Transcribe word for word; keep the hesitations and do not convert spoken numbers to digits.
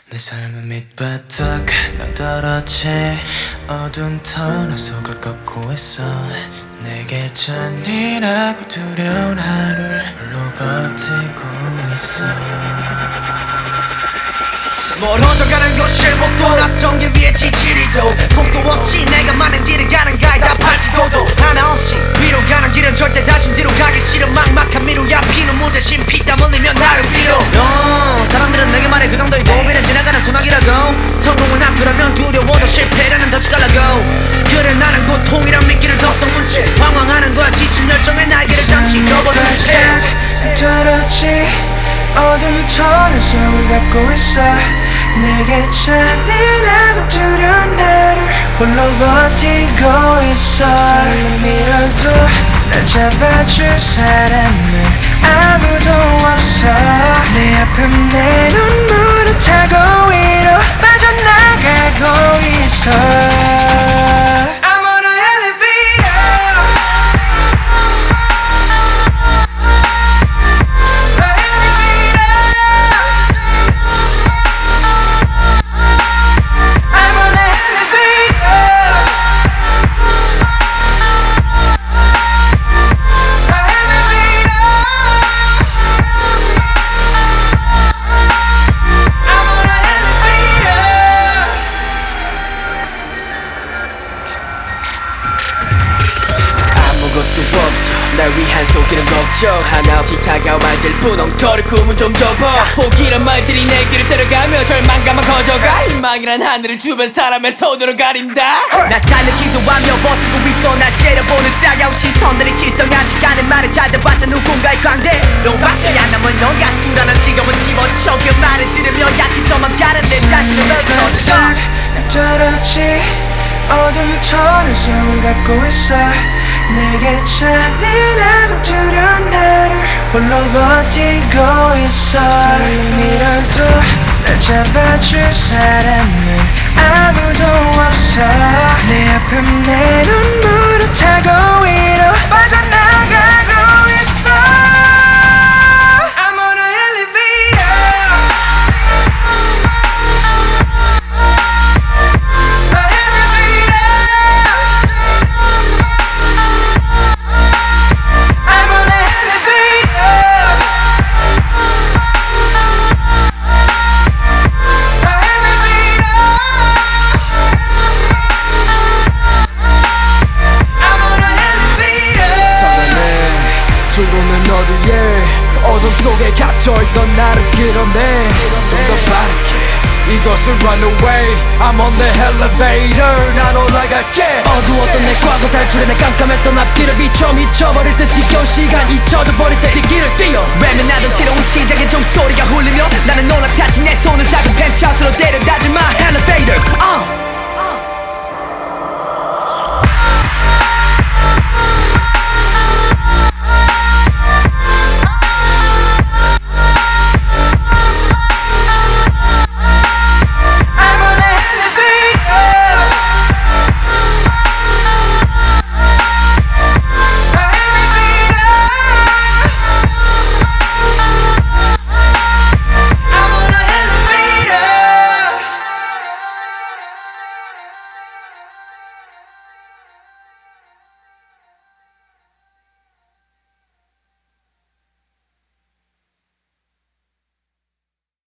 내 삶은 밑바닥 낭떠러지 어두운 터널 속을 걷고 있어. 내게 잔인하고 두려운 하루를 홀로 버티고 있어. 멀어져가는 곳을 목도 낯선 길 위에 지지리도 곡도 없이 내가 많은 길을 가는 가이다 팔지도도 하나 없이 위로 가는 길은 절대 다시 뒤로 가기 싫은 막막한 미루야 피눈물 대신 피땀 흘리며 나를 빌어. no, 사람들은 내게 말해 그 정도의 도비는 지나가는 소나기라고. 성공은 앞이라면 두려워도 실패라는 덫가라고. 그래 나는 고통이란 미끼를 덮어놓은 채 방황하는 거야. 지친 열정에 날개를 잠시 접어놓은 채 떨어지 어둠 터널 속을 걷고 있어. 내게 잔인하고 두려운 나를 홀로 버티고 있어. 손을 밀어도 날 잡아줄 사람은 아무도 없어. 내 아픔 내 눈물을 타고 위로 빠져나가고 있어. 날 위한 속이는 걱정 하나 없이 차가운 말들 분홍토를 꿈은 좀 접어. 포기란 말들이 내 길을 때려가며 절망감만 커져가. 희망이란 하늘을 주변 사람의 손으로 가린다. 나 살려기도 하며 버티고 있어. 날 째려보는 차가운 시선들이 실성하지 않은 말을 잘 들어봤자 누군가의 광대로밖에 안 남은 넌 가수라는 직업은 집어쳐. 그 말을 들으며 약해져만 가는 내 자신을 펼쳐져. 떨어지 어둠 터널 속을 걷고 있어. 내게 잔인하고 두려운 나를 홀로 버티고 있어. 손을 밀어도 날 잡아줄 사람은 아무도 없어. 내 아픔 내 눈물을 타고 위로 빠져나가고 있어. I'm on a elevator. 죽음은 어디에 어둠 속에 갇혀있던 나를 끌어내. 좀 더 빠르게 이것을 run away. I'm on the elevator. 난 올라갈게. 어두웠던 내 과거 탈출해. 내 깜깜했던 앞길을 비춰 미쳐버릴 때 지겨운 시간 잊혀져 버릴 때 이 길을 뛰어. 외면하던 새로운 시작의 종소리가 울리며 나는